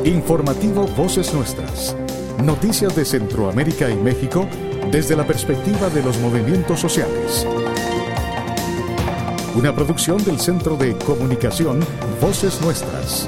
Informativo Voces Nuestras. Noticias de Centroamérica y México desde la perspectiva de los movimientos sociales. Una producción del Centro de Comunicación Voces Nuestras.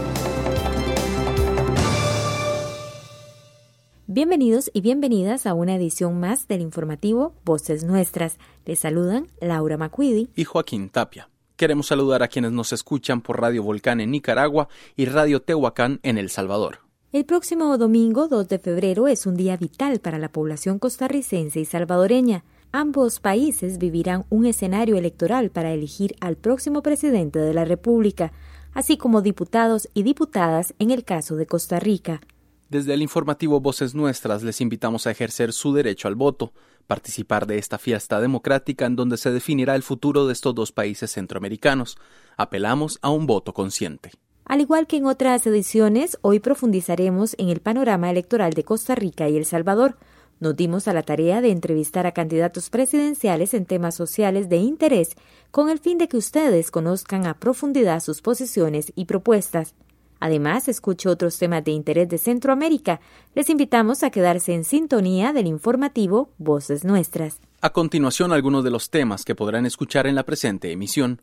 Bienvenidos y bienvenidas a una edición más del informativo Voces Nuestras. Les saludan Laura Macuidi y Joaquín Tapia. Queremos saludar a quienes nos escuchan por Radio Volcán en Nicaragua y Radio Tehuacán en El Salvador. El próximo domingo, 2 de febrero, es un día vital para la población costarricense y salvadoreña. Ambos países vivirán un escenario electoral para elegir al próximo presidente de la República, así como diputados y diputadas en el caso de Costa Rica. Desde el informativo Voces Nuestras les invitamos a ejercer su derecho al voto, participar de esta fiesta democrática en donde se definirá el futuro de estos dos países centroamericanos. Apelamos a un voto consciente. Al igual que en otras ediciones, hoy profundizaremos en el panorama electoral de Costa Rica y El Salvador. Nos dimos a la tarea de entrevistar a candidatos presidenciales en temas sociales de interés con el fin de que ustedes conozcan a profundidad sus posiciones y propuestas. Además, escuche otros temas de interés de Centroamérica. Les invitamos a quedarse en sintonía del informativo Voces Nuestras. A continuación, algunos de los temas que podrán escuchar en la presente emisión.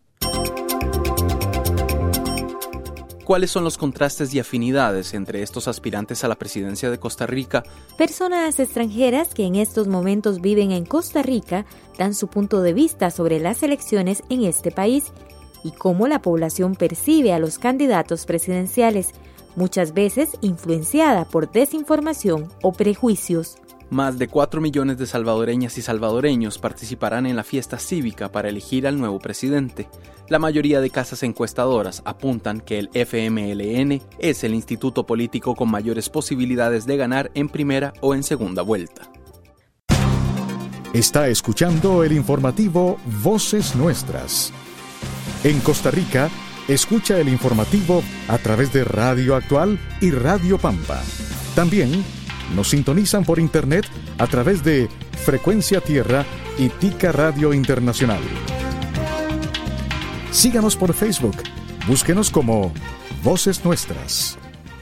¿Cuáles son los contrastes y afinidades entre estos aspirantes a la presidencia de Costa Rica? Personas extranjeras que en estos momentos viven en Costa Rica dan su punto de vista sobre las elecciones en este país y cómo la población percibe a los candidatos presidenciales, muchas veces influenciada por desinformación o prejuicios. Más de 4 millones de salvadoreñas y salvadoreños participarán en la fiesta cívica para elegir al nuevo presidente. La mayoría de casas encuestadoras apuntan que el FMLN es el instituto político con mayores posibilidades de ganar en primera o en segunda vuelta. Está escuchando el informativo Voces Nuestras. En Costa Rica, escucha el informativo a través de Radio Actual y Radio Pampa. También nos sintonizan por internet a través de Frecuencia Tierra y Tica Radio Internacional. Síganos por Facebook. Búsquenos como Voces Nuestras.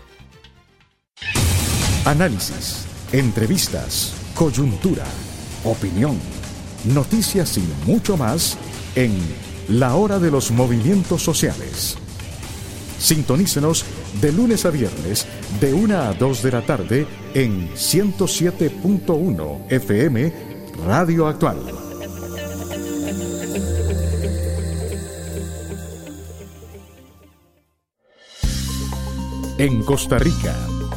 Análisis, entrevistas, coyuntura, opinión, noticias y mucho más en La Hora de los Movimientos Sociales. Sintonícenos de lunes a viernes de 1 a 2 de la tarde en 107.1 FM Radio Actual. En Costa Rica.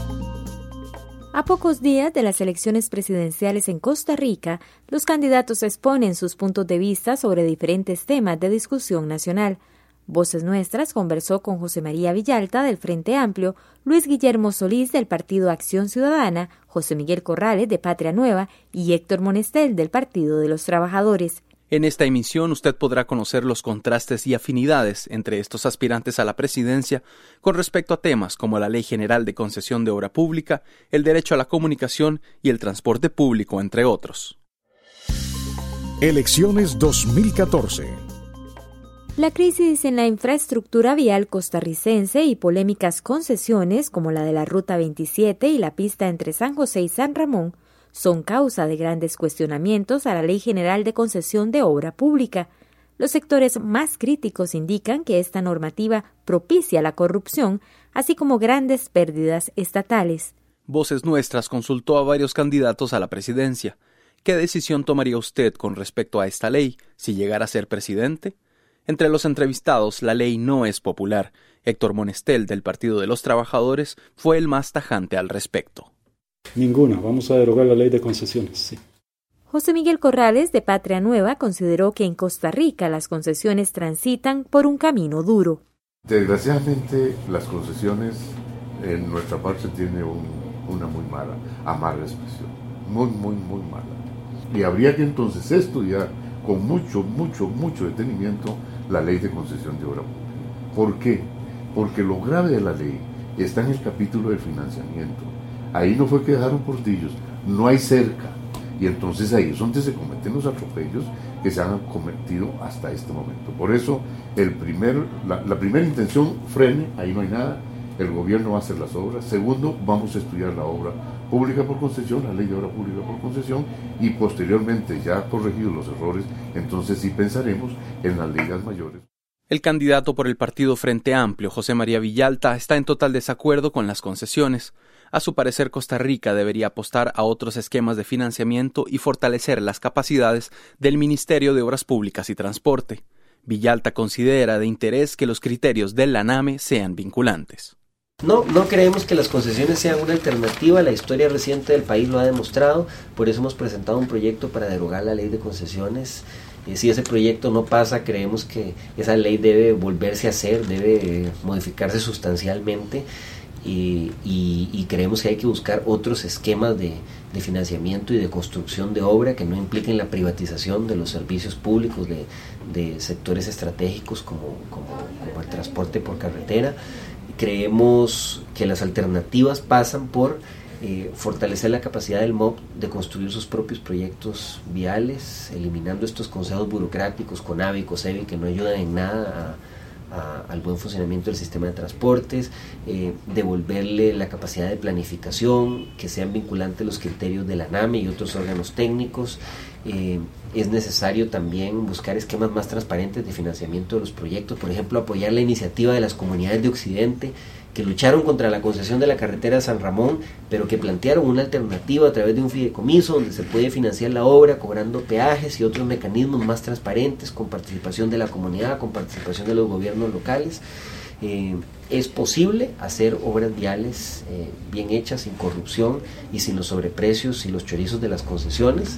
A pocos días de las elecciones presidenciales en Costa Rica, los candidatos exponen sus puntos de vista sobre diferentes temas de discusión nacional. Voces Nuestras conversó con José María Villalta del Frente Amplio, Luis Guillermo Solís del Partido Acción Ciudadana, José Miguel Corrales de Patria Nueva y Héctor Monestel del Partido de los Trabajadores. En esta emisión usted podrá conocer los contrastes y afinidades entre estos aspirantes a la presidencia con respecto a temas como la Ley General de Concesión de Obra Pública, el derecho a la comunicación y el transporte público, entre otros. Elecciones 2014. La crisis en la infraestructura vial costarricense y polémicas concesiones como la de la Ruta 27 y la pista entre San José y San Ramón son causa de grandes cuestionamientos a la Ley General de Concesión de Obra Pública. Los sectores más críticos indican que esta normativa propicia la corrupción, así como grandes pérdidas estatales. Voces Nuestras consultó a varios candidatos a la presidencia. ¿Qué decisión tomaría usted con respecto a esta ley si llegara a ser presidente? Entre los entrevistados, la ley no es popular. Héctor Monestel, del Partido de los Trabajadores, fue el más tajante al respecto. Ninguna. Vamos a derogar la ley de concesiones, sí. José Miguel Corrales, de Patria Nueva, consideró que en Costa Rica las concesiones transitan por un camino duro. Desgraciadamente, las concesiones en nuestra parte tienen una muy mala, amarga expresión. Muy mala. Y habría que entonces estudiar con mucho detenimiento la ley de concesión de obra pública. ¿Por qué? Porque lo grave de la ley está en el capítulo del financiamiento. Ahí no fue que dejaron portillos, no hay cerca. Y entonces ahí es donde se cometen los atropellos que se han cometido hasta este momento. Por eso la primera intención, frene, ahí no hay nada. el gobierno va a hacer las obras. Segundo, vamos a estudiar la obra pública por concesión, la ley de obra pública por concesión, y posteriormente, ya corregidos los errores, entonces sí pensaremos en las ligas mayores. El candidato por el partido Frente Amplio, José María Villalta, está en total desacuerdo con las concesiones. A su parecer, Costa Rica debería apostar a otros esquemas de financiamiento y fortalecer las capacidades del Ministerio de Obras Públicas y Transporte. Villalta considera de interés que los criterios del ANAME sean vinculantes. No creemos que las concesiones sean una alternativa, la historia reciente del país lo ha demostrado, por eso hemos presentado un proyecto para derogar la ley de concesiones. Si ese proyecto no pasa, creemos que esa ley debe volverse a hacer, debe modificarse sustancialmente. Y creemos que hay que buscar otros esquemas de financiamiento y de construcción de obra que no impliquen la privatización de los servicios públicos de sectores estratégicos como el transporte por carretera. Creemos que las alternativas pasan por fortalecer la capacidad del MOP de construir sus propios proyectos viales, eliminando estos consejos burocráticos, CONAVI, COSEBI, que no ayudan en nada al buen funcionamiento del sistema de transportes, devolverle la capacidad de planificación, que sean vinculantes los criterios de la ANAME y otros órganos técnicos. Es necesario también buscar esquemas más transparentes de financiamiento de los proyectos, por ejemplo, apoyar la iniciativa de las comunidades de Occidente, que lucharon contra la concesión de la carretera de San Ramón, pero que plantearon una alternativa a través de un fideicomiso donde se puede financiar la obra cobrando peajes y otros mecanismos más transparentes, con participación de la comunidad, con participación de los gobiernos locales. Es posible hacer obras viales bien hechas, sin corrupción y sin los sobreprecios y los chorizos de las concesiones.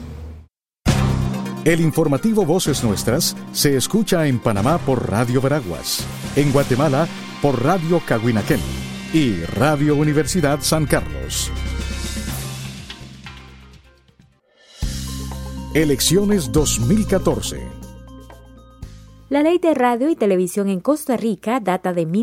El informativo Voces Nuestras se escucha en Panamá por Radio Veraguas, en Guatemala por Radio Cahuinaquén y Radio Universidad San Carlos. Elecciones 2014. La ley de radio y televisión en Costa Rica data de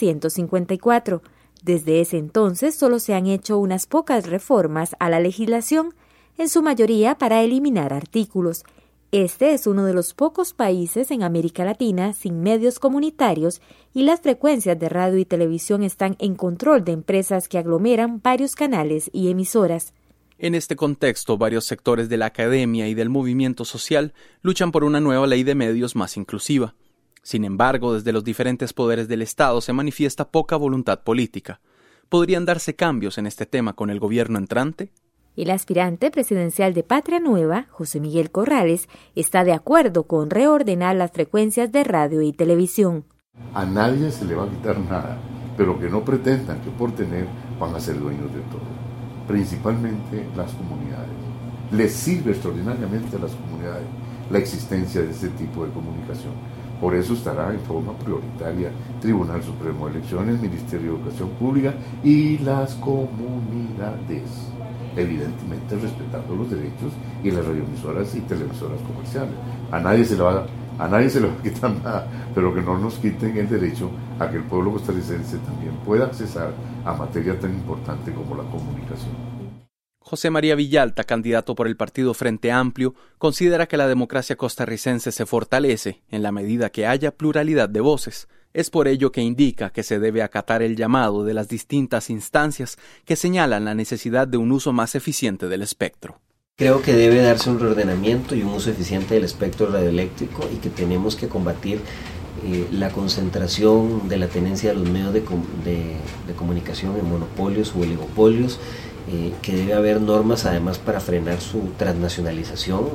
1954. Desde ese entonces solo se han hecho unas pocas reformas a la legislación, en su mayoría para eliminar artículos. Este es uno de los pocos países en América Latina sin medios comunitarios y las frecuencias de radio y televisión están en control de empresas que aglomeran varios canales y emisoras. En este contexto, varios sectores de la academia y del movimiento social luchan por una nueva ley de medios más inclusiva. Sin embargo, desde los diferentes poderes del Estado se manifiesta poca voluntad política. ¿Podrían darse cambios en este tema con el gobierno entrante? El aspirante presidencial de Patria Nueva, José Miguel Corrales, está de acuerdo con reordenar las frecuencias de radio y televisión. A nadie se le va a quitar nada, pero que no pretendan que por tener van a ser dueños de todo, principalmente las comunidades. Les sirve extraordinariamente a las comunidades la existencia de este tipo de comunicación. Por eso estará en forma prioritaria Tribunal Supremo de Elecciones, Ministerio de Educación Pública y las comunidades, evidentemente respetando los derechos y las radioemisoras y televisoras comerciales. A nadie se le va a quitar nada, pero que no nos quiten el derecho a que el pueblo costarricense también pueda accesar a materia tan importante como la comunicación. José María Villalta, candidato por el partido Frente Amplio, considera que la democracia costarricense se fortalece en la medida que haya pluralidad de voces. Es por ello que indica que se debe acatar el llamado de las distintas instancias que señalan la necesidad de un uso más eficiente del espectro. Creo que debe darse un reordenamiento y un uso eficiente del espectro radioeléctrico y que tenemos que combatir la concentración de la tenencia de los medios de comunicación en monopolios o oligopolios, que debe haber normas además para frenar su transnacionalización.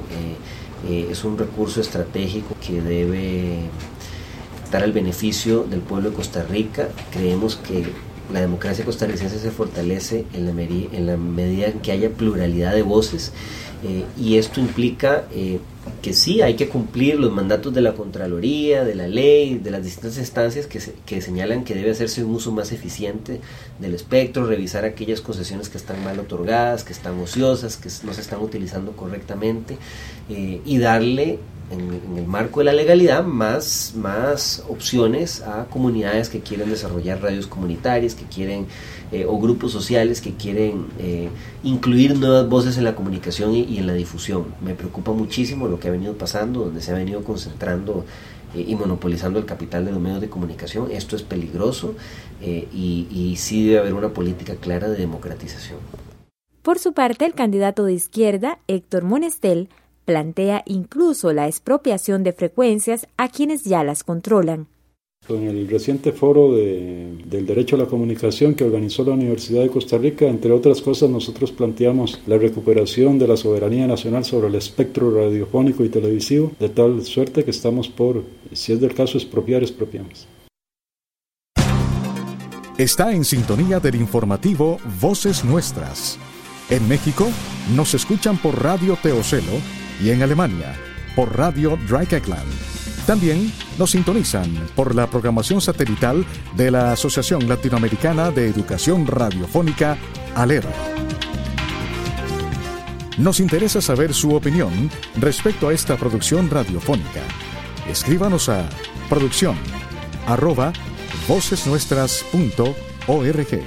Es un recurso estratégico que debe estar al beneficio del pueblo de Costa Rica. Creemos que la democracia costarricense se fortalece en la medida en que haya pluralidad de voces, y esto implica que sí, hay que cumplir los mandatos de la Contraloría, de la ley, de las distintas instancias que señalan que debe hacerse un uso más eficiente del espectro, revisar aquellas concesiones que están mal otorgadas, que están ociosas, que no se están utilizando correctamente, y darle en el marco de la legalidad más opciones a comunidades que quieren desarrollar radios comunitarias, que quieren o grupos sociales que quieren incluir nuevas voces en la comunicación y en la difusión. Me preocupa muchísimo lo que ha venido pasando, donde se ha venido concentrando y monopolizando el capital de los medios de comunicación. Esto es peligroso y sí debe haber una política clara de democratización. Por su parte, el candidato de izquierda, Héctor Monestel, plantea incluso la expropiación de frecuencias a quienes ya las controlan. En el reciente foro del derecho a la comunicación que organizó la Universidad de Costa Rica, entre otras cosas, nosotros planteamos la recuperación de la soberanía nacional sobre el espectro radiofónico y televisivo, de tal suerte que estamos por, si es del caso, expropiamos. Está en sintonía del informativo Voces Nuestras. En México nos escuchan por Radio Teocelo y en Alemania por Radio Dreieckland. También nos sintonizan por la programación satelital de la Asociación Latinoamericana de Educación Radiofónica, ALER. Nos interesa saber su opinión respecto a esta producción radiofónica. Escríbanos a producción@vocesnuestras.org.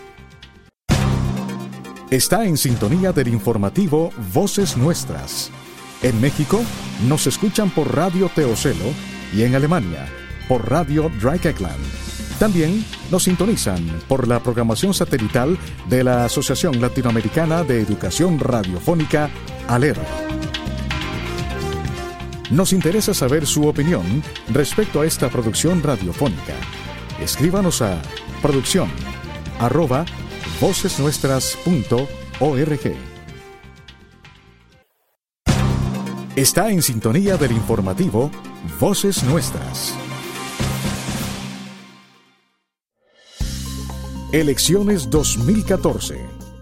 Está en sintonía del informativo Voces Nuestras. En México nos escuchan por Radio Teocelo y en Alemania por Radio Dreieckland. También nos sintonizan por la programación satelital de la Asociación Latinoamericana de Educación Radiofónica, ALER. Nos interesa saber su opinión respecto a esta producción radiofónica. Escríbanos a producción@vocesnuestras.org. Está en sintonía del informativo Voces Nuestras. Elecciones 2014.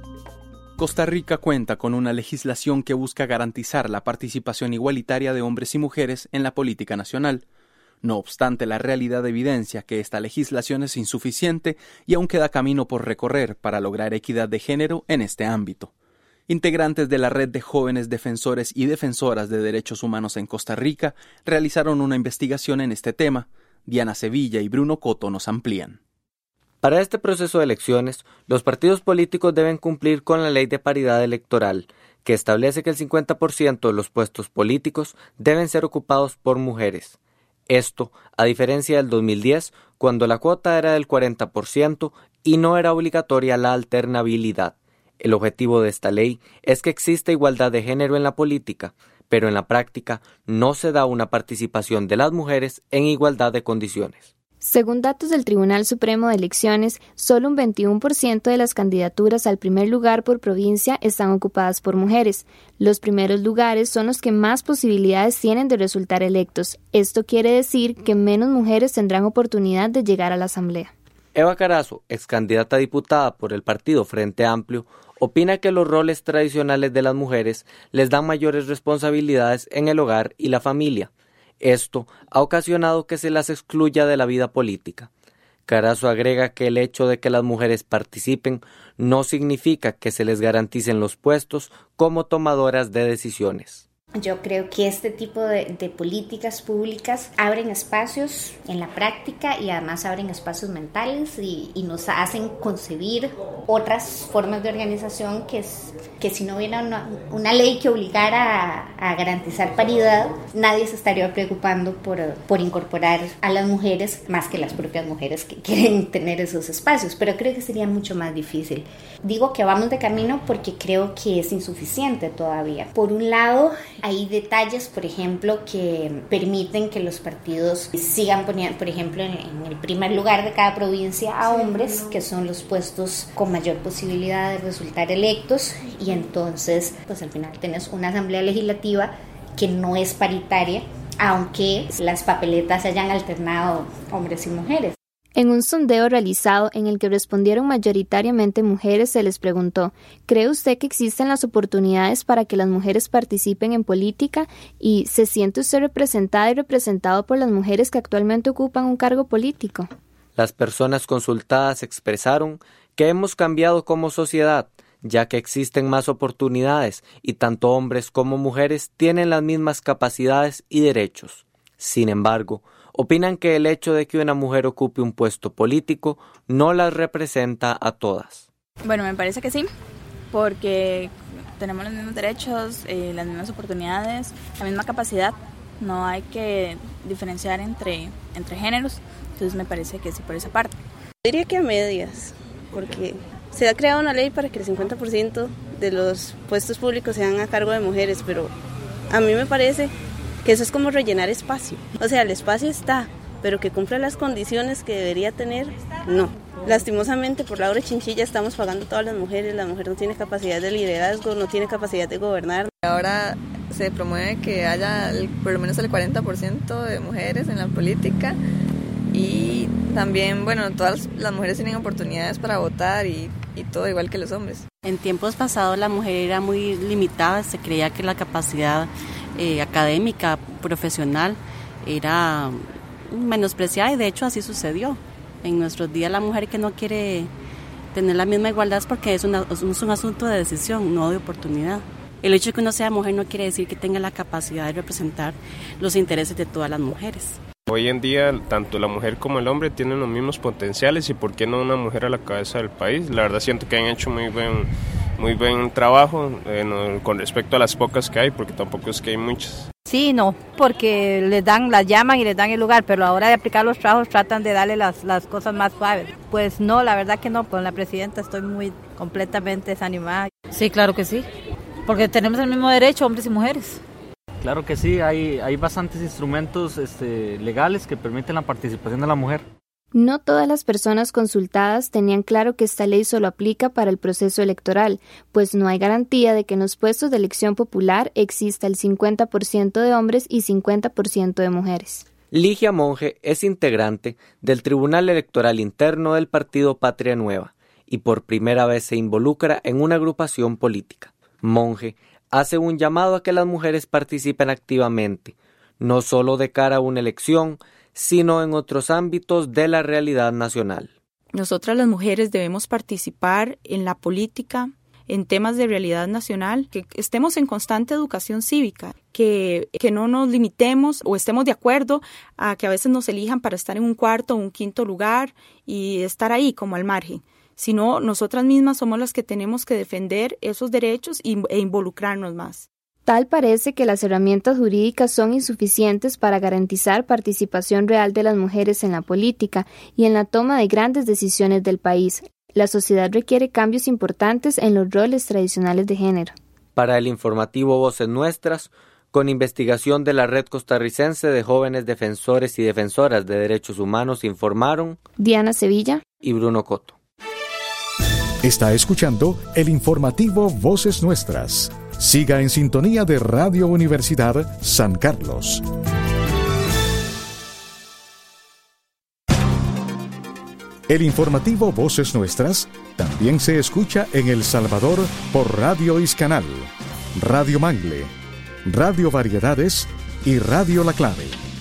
Costa Rica cuenta con una legislación que busca garantizar la participación igualitaria de hombres y mujeres en la política nacional. No obstante, la realidad evidencia que esta legislación es insuficiente y aún queda camino por recorrer para lograr equidad de género en este ámbito. Integrantes de la Red de Jóvenes Defensores y Defensoras de Derechos Humanos en Costa Rica realizaron una investigación en este tema. Diana Sevilla y Bruno Coto nos amplían. Para este proceso de elecciones, los partidos políticos deben cumplir con la Ley de Paridad Electoral, que establece que el 50% de los puestos políticos deben ser ocupados por mujeres. Esto, a diferencia del 2010, cuando la cuota era del 40% y no era obligatoria la alternabilidad. El objetivo de esta ley es que exista igualdad de género en la política, pero en la práctica no se da una participación de las mujeres en igualdad de condiciones. Según datos del Tribunal Supremo de Elecciones, solo un 21% de las candidaturas al primer lugar por provincia están ocupadas por mujeres. Los primeros lugares son los que más posibilidades tienen de resultar electos. Esto quiere decir que menos mujeres tendrán oportunidad de llegar a la Asamblea. Eva Carazo, ex candidata a diputada por el partido Frente Amplio, opina que los roles tradicionales de las mujeres les dan mayores responsabilidades en el hogar y la familia. Esto ha ocasionado que se las excluya de la vida política. Carazo agrega que el hecho de que las mujeres participen no significa que se les garanticen los puestos como tomadoras de decisiones. Yo creo que este tipo de políticas públicas abren espacios en la práctica y además abren espacios mentales y nos hacen concebir otras formas de organización que si no hubiera una ley que obligara a garantizar paridad, nadie se estaría preocupando por incorporar a las mujeres más que las propias mujeres que quieren tener esos espacios, pero creo que sería mucho más difícil. Digo que vamos de camino porque creo que es insuficiente todavía. Por un lado, hay detalles, por ejemplo, que permiten que los partidos sigan poniendo, por ejemplo, en el primer lugar de cada provincia a hombres, que son los puestos con mayor posibilidad de resultar electos, y entonces, pues al final tenés una asamblea legislativa que no es paritaria, aunque las papeletas se hayan alternado hombres y mujeres. En un sondeo realizado en el que respondieron mayoritariamente mujeres, se les preguntó: ¿cree usted que existen las oportunidades para que las mujeres participen en política? ¿Y se siente usted representada y representado por las mujeres que actualmente ocupan un cargo político? Las personas consultadas expresaron que hemos cambiado como sociedad, ya que existen más oportunidades y tanto hombres como mujeres tienen las mismas capacidades y derechos. Sin embargo, opinan que el hecho de que una mujer ocupe un puesto político no las representa a todas. Bueno, me parece que sí, porque tenemos los mismos derechos, las mismas oportunidades, la misma capacidad no hay que diferenciar entre géneros, entonces me parece que sí por esa parte. Diría que a medias, porque se ha creado una ley para que el 50% de los puestos públicos sean a cargo de mujeres, pero a mí me parece que eso es como rellenar espacio. O sea, el espacio está, pero que cumpla las condiciones que debería tener, no. Lastimosamente, por la hora chinchilla estamos pagando a todas las mujeres. La mujer no tiene capacidad de liderazgo, no tiene capacidad de gobernar. Ahora se promueve que haya por lo menos el 40% de mujeres en la política y también, bueno, todas las mujeres tienen oportunidades para votar y todo igual que los hombres. En tiempos pasados la mujer era muy limitada, se creía que la capacidad académica, profesional, era menospreciada y de hecho así sucedió. En nuestros días la mujer que no quiere tener la misma igualdad es porque es un asunto de decisión, no de oportunidad. El hecho de que uno sea mujer no quiere decir que tenga la capacidad de representar los intereses de todas las mujeres. Hoy en día tanto la mujer como el hombre tienen los mismos potenciales y por qué no una mujer a la cabeza del país. La verdad siento que han hecho muy buen trabajo con respecto a las pocas que hay, porque tampoco es que hay muchas. Sí, no, porque las llaman y les dan el lugar, pero a la hora de aplicar los trabajos tratan de darle las cosas más suaves. Pues no, la verdad que no, con la presidenta estoy completamente desanimada. Sí, claro que sí, porque tenemos el mismo derecho, hombres y mujeres. Claro que sí, hay bastantes instrumentos legales que permiten la participación de la mujer. No todas las personas consultadas tenían claro que esta ley solo aplica para el proceso electoral, pues no hay garantía de que en los puestos de elección popular exista el 50% de hombres y 50% de mujeres. Ligia Monge es integrante del Tribunal Electoral Interno del partido Patria Nueva y por primera vez se involucra en una agrupación política. Monge hace un llamado a que las mujeres participen activamente, no solo de cara a una elección, sino en otros ámbitos de la realidad nacional. Nosotras las mujeres debemos participar en la política, en temas de realidad nacional, que estemos en constante educación cívica, que no nos limitemos o estemos de acuerdo a que a veces nos elijan para estar en un cuarto o un quinto lugar y estar ahí como al margen, sino nosotras mismas somos las que tenemos que defender esos derechos e involucrarnos más. Tal parece que las herramientas jurídicas son insuficientes para garantizar participación real de las mujeres en la política y en la toma de grandes decisiones del país. La sociedad requiere cambios importantes en los roles tradicionales de género. Para el informativo Voces Nuestras, con investigación de la Red Costarricense de Jóvenes Defensores y Defensoras de Derechos Humanos, informaron Diana Sevilla y Bruno Coto. Está escuchando el informativo Voces Nuestras. Siga en sintonía de Radio Universidad San Carlos. El informativo Voces Nuestras también se escucha en El Salvador por Radio Iscanal, Radio Mangle, Radio Variedades y Radio La Clave.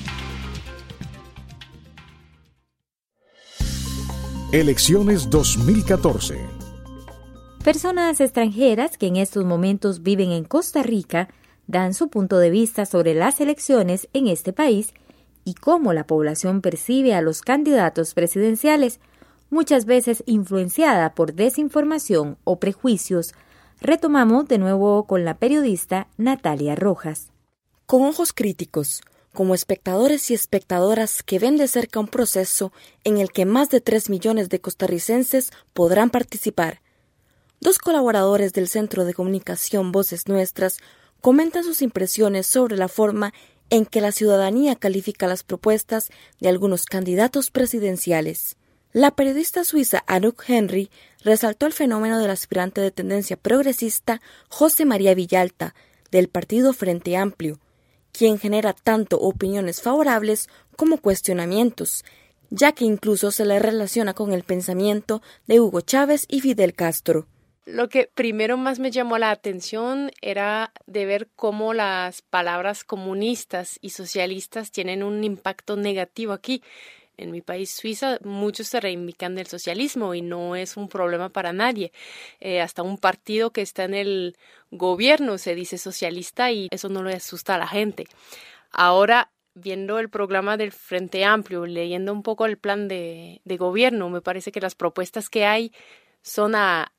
Elecciones 2014. Personas extranjeras que en estos momentos viven en Costa Rica dan su punto de vista sobre las elecciones en este país y cómo la población percibe a los candidatos presidenciales, muchas veces influenciada por desinformación o prejuicios. Retomamos de nuevo con la periodista Natalia Rojas. Con ojos críticos, como espectadores y espectadoras que ven de cerca un proceso en el que más de 3 millones de costarricenses podrán participar. Dos colaboradores del Centro de Comunicación Voces Nuestras comentan sus impresiones sobre la forma en que la ciudadanía califica las propuestas de algunos candidatos presidenciales. La periodista suiza Anouk Henry resaltó el fenómeno del aspirante de tendencia progresista José María Villalta, del partido Frente Amplio, quien genera tanto opiniones favorables como cuestionamientos, ya que incluso se le relaciona con el pensamiento de Hugo Chávez y Fidel Castro. Lo que primero más me llamó la atención era de ver cómo las palabras comunistas y socialistas tienen un impacto negativo aquí. En mi país, Suiza, muchos se reivindican del socialismo y no es un problema para nadie. Hasta un partido que está en el gobierno se dice socialista y eso no le asusta a la gente. Ahora, viendo el programa del Frente Amplio, leyendo un poco el plan de gobierno, me parece que las propuestas que hay son a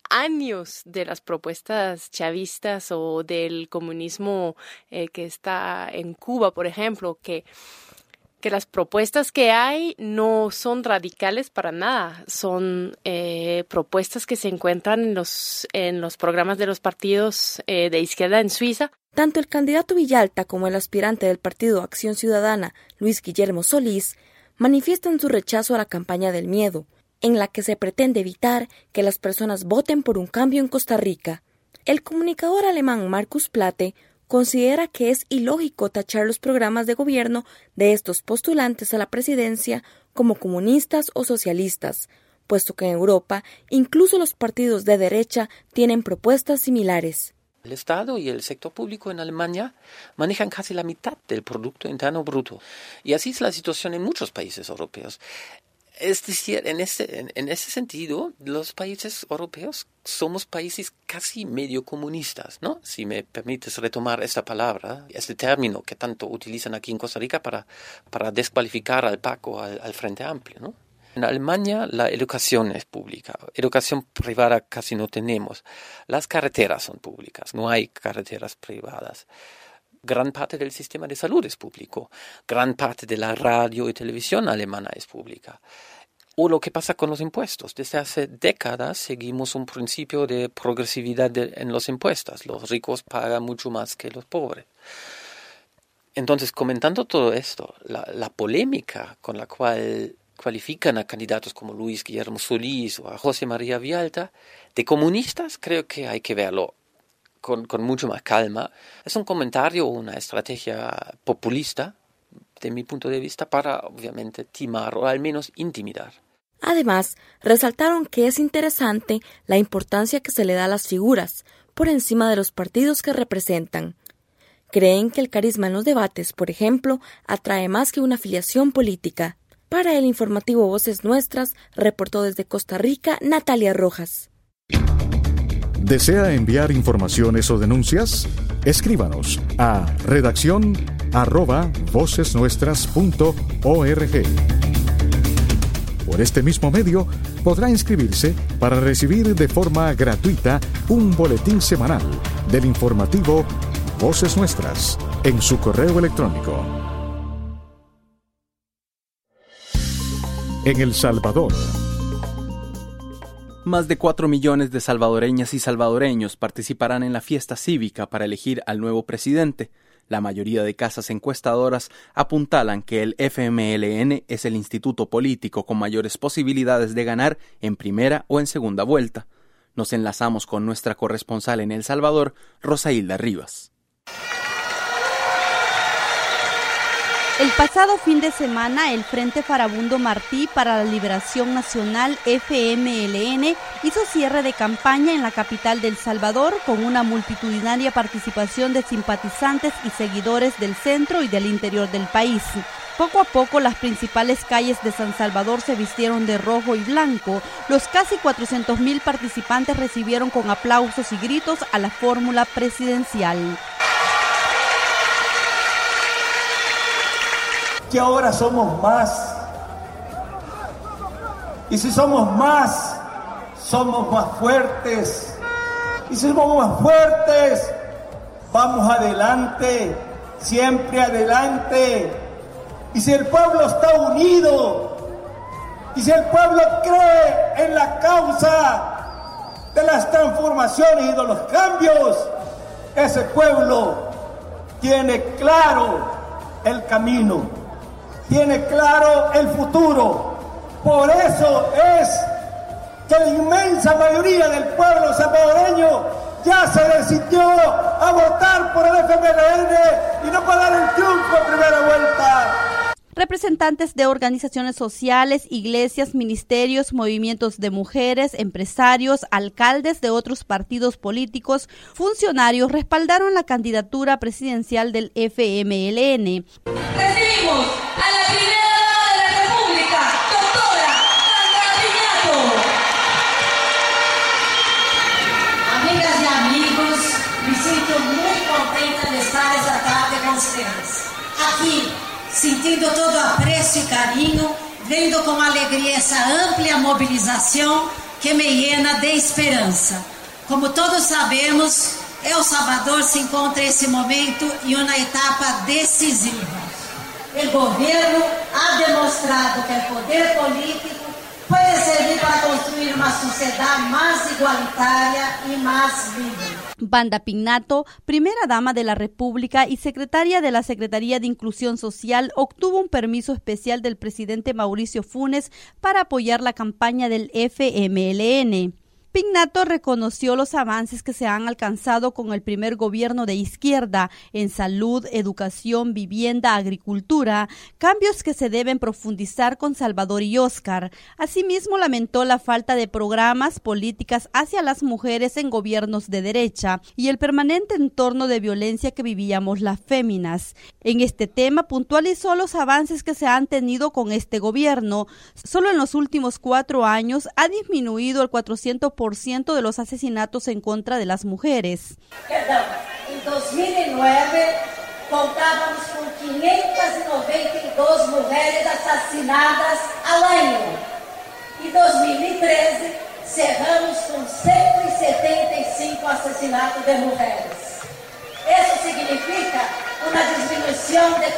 años de las propuestas chavistas o del comunismo que está en Cuba, por ejemplo, que las propuestas que hay no son radicales para nada, son propuestas que se encuentran en los programas de los partidos de izquierda en Suiza. Tanto el candidato Villalta como el aspirante del Partido Acción Ciudadana, Luis Guillermo Solís, manifiestan su rechazo a la campaña del miedo, en la que se pretende evitar que las personas voten por un cambio en Costa Rica. El comunicador alemán Markus Platte considera que es ilógico tachar los programas de gobierno de estos postulantes a la presidencia como comunistas o socialistas, puesto que en Europa incluso los partidos de derecha tienen propuestas similares. El Estado y el sector público en Alemania manejan casi la mitad del Producto Interno Bruto. Y así es la situación en muchos países europeos. Es decir, en ese sentido, los países europeos somos países casi medio comunistas, ¿no? Si me permites retomar esta palabra, este término que tanto utilizan aquí en Costa Rica para descualificar al PAC o al Frente Amplio, ¿no? En Alemania la educación es pública, educación privada casi no tenemos. Las carreteras son públicas, no hay carreteras privadas. Gran parte del sistema de salud es público, gran parte de la radio y televisión alemana es pública. O lo que pasa con los impuestos. Desde hace décadas seguimos un principio de progresividad en los impuestos. Los ricos pagan mucho más que los pobres. Entonces, comentando todo esto, la polémica con la cual cualifican a candidatos como Luis Guillermo Solís o a José María Villalta de comunistas, creo que hay que verlo con mucho más calma. Es un comentario o una estrategia populista, de mi punto de vista, para obviamente timar o al menos intimidar. Además, resaltaron que es interesante la importancia que se le da a las figuras, por encima de los partidos que representan. Creen que el carisma en los debates, por ejemplo, atrae más que una afiliación política. Para el informativo Voces Nuestras, reportó desde Costa Rica Natalia Rojas. ¿Desea enviar informaciones o denuncias? Escríbanos a redacción@vocesnuestras.org. Por este mismo medio podrá inscribirse para recibir de forma gratuita un boletín semanal del informativo Voces Nuestras en su correo electrónico. En El Salvador, más de 4 millones de salvadoreñas y salvadoreños participarán en la fiesta cívica para elegir al nuevo presidente. La mayoría de casas encuestadoras apuntalan que el FMLN es el instituto político con mayores posibilidades de ganar en primera o en segunda vuelta. Nos enlazamos con nuestra corresponsal en El Salvador, Rosailda Rivas. El pasado fin de semana, el Frente Farabundo Martí para la Liberación Nacional FMLN hizo cierre de campaña en la capital de El Salvador con una multitudinaria participación de simpatizantes y seguidores del centro y del interior del país. Poco a poco, las principales calles de San Salvador se vistieron de rojo y blanco. Los casi 400,000 participantes recibieron con aplausos y gritos a la fórmula presidencial. Que ahora somos más, y si somos más fuertes, y si somos más fuertes, vamos adelante, siempre adelante, y si el pueblo está unido, y si el pueblo cree en la causa de las transformaciones y de los cambios, ese pueblo tiene claro el camino. Tiene claro el futuro. Por eso es que la inmensa mayoría del pueblo salvadoreño ya se decidió a votar por el FMLN y no para dar el triunfo en primera vuelta. Representantes de organizaciones sociales, iglesias, ministerios, movimientos de mujeres, empresarios, alcaldes de otros partidos políticos, funcionarios respaldaron la candidatura presidencial del FMLN. Recibimos a la primera dama de la República, doctora Sandra Piñato. Amigas y amigos, me siento muy contenta de estar esta tarde con ustedes. Aquí, sintiendo todo aprecio y cariño, vendo com alegria essa ampla mobilização que me llena de esperanza. Como todos sabemos, El Salvador se encontra en ese momento en una etapa decisiva. El gobierno ha demostrado que el poder político puede servir para construir una sociedad más igualitaria y más libre. Wanda Pignato, primera dama de la República y secretaria de la Secretaría de Inclusión Social, obtuvo un permiso especial del presidente Mauricio Funes para apoyar la campaña del FMLN. Pignato reconoció los avances que se han alcanzado con el primer gobierno de izquierda en salud, educación, vivienda, agricultura, cambios que se deben profundizar con Salvador y Óscar. Asimismo, lamentó la falta de programas, políticas hacia las mujeres en gobiernos de derecha y el permanente entorno de violencia que vivíamos las féminas. En este tema puntualizó los avances que se han tenido con este gobierno. Solo en los últimos 4 años ha disminuido el 400% de los asesinatos en contra de las mujeres. Perdón, en 2009 contábamos con 592 mujeres asesinadas al año. Y 2013 cerramos con 175 asesinatos de mujeres. Eso significa una disminución de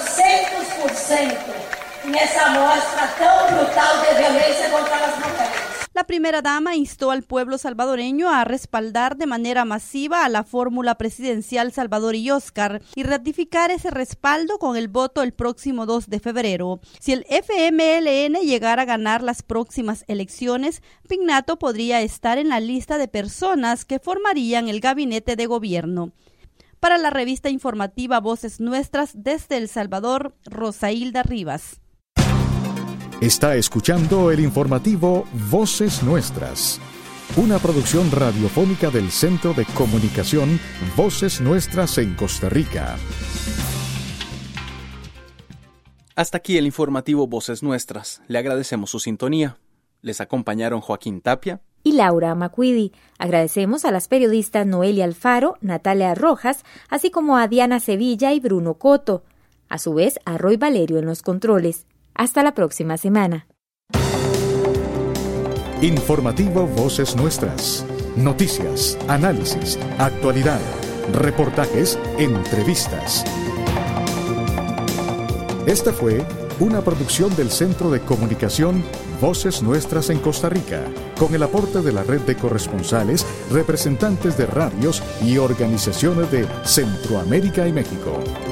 400% en esa muestra tan brutal de violencia contra las mujeres. La primera dama instó al pueblo salvadoreño a respaldar de manera masiva a la fórmula presidencial Salvador y Óscar y ratificar ese respaldo con el voto el próximo 2 de febrero. Si el FMLN llegara a ganar las próximas elecciones, Pignato podría estar en la lista de personas que formarían el gabinete de gobierno. Para la revista informativa Voces Nuestras, desde El Salvador, Rosailda Rivas. Está escuchando el informativo Voces Nuestras, una producción radiofónica del Centro de Comunicación Voces Nuestras en Costa Rica. Hasta aquí el informativo Voces Nuestras. Le agradecemos su sintonía. Les acompañaron Joaquín Tapia y Laura Macuidi. Agradecemos a las periodistas Noelia Alfaro, Natalia Rojas, así como a Diana Sevilla y Bruno Coto. A su vez, a Roy Valerio en los controles. Hasta la próxima semana. Informativo Voces Nuestras. Noticias, análisis, actualidad, reportajes, entrevistas. Esta fue una producción del Centro de Comunicación Voces Nuestras en Costa Rica, con el aporte de la red de corresponsales, representantes de radios y organizaciones de Centroamérica y México.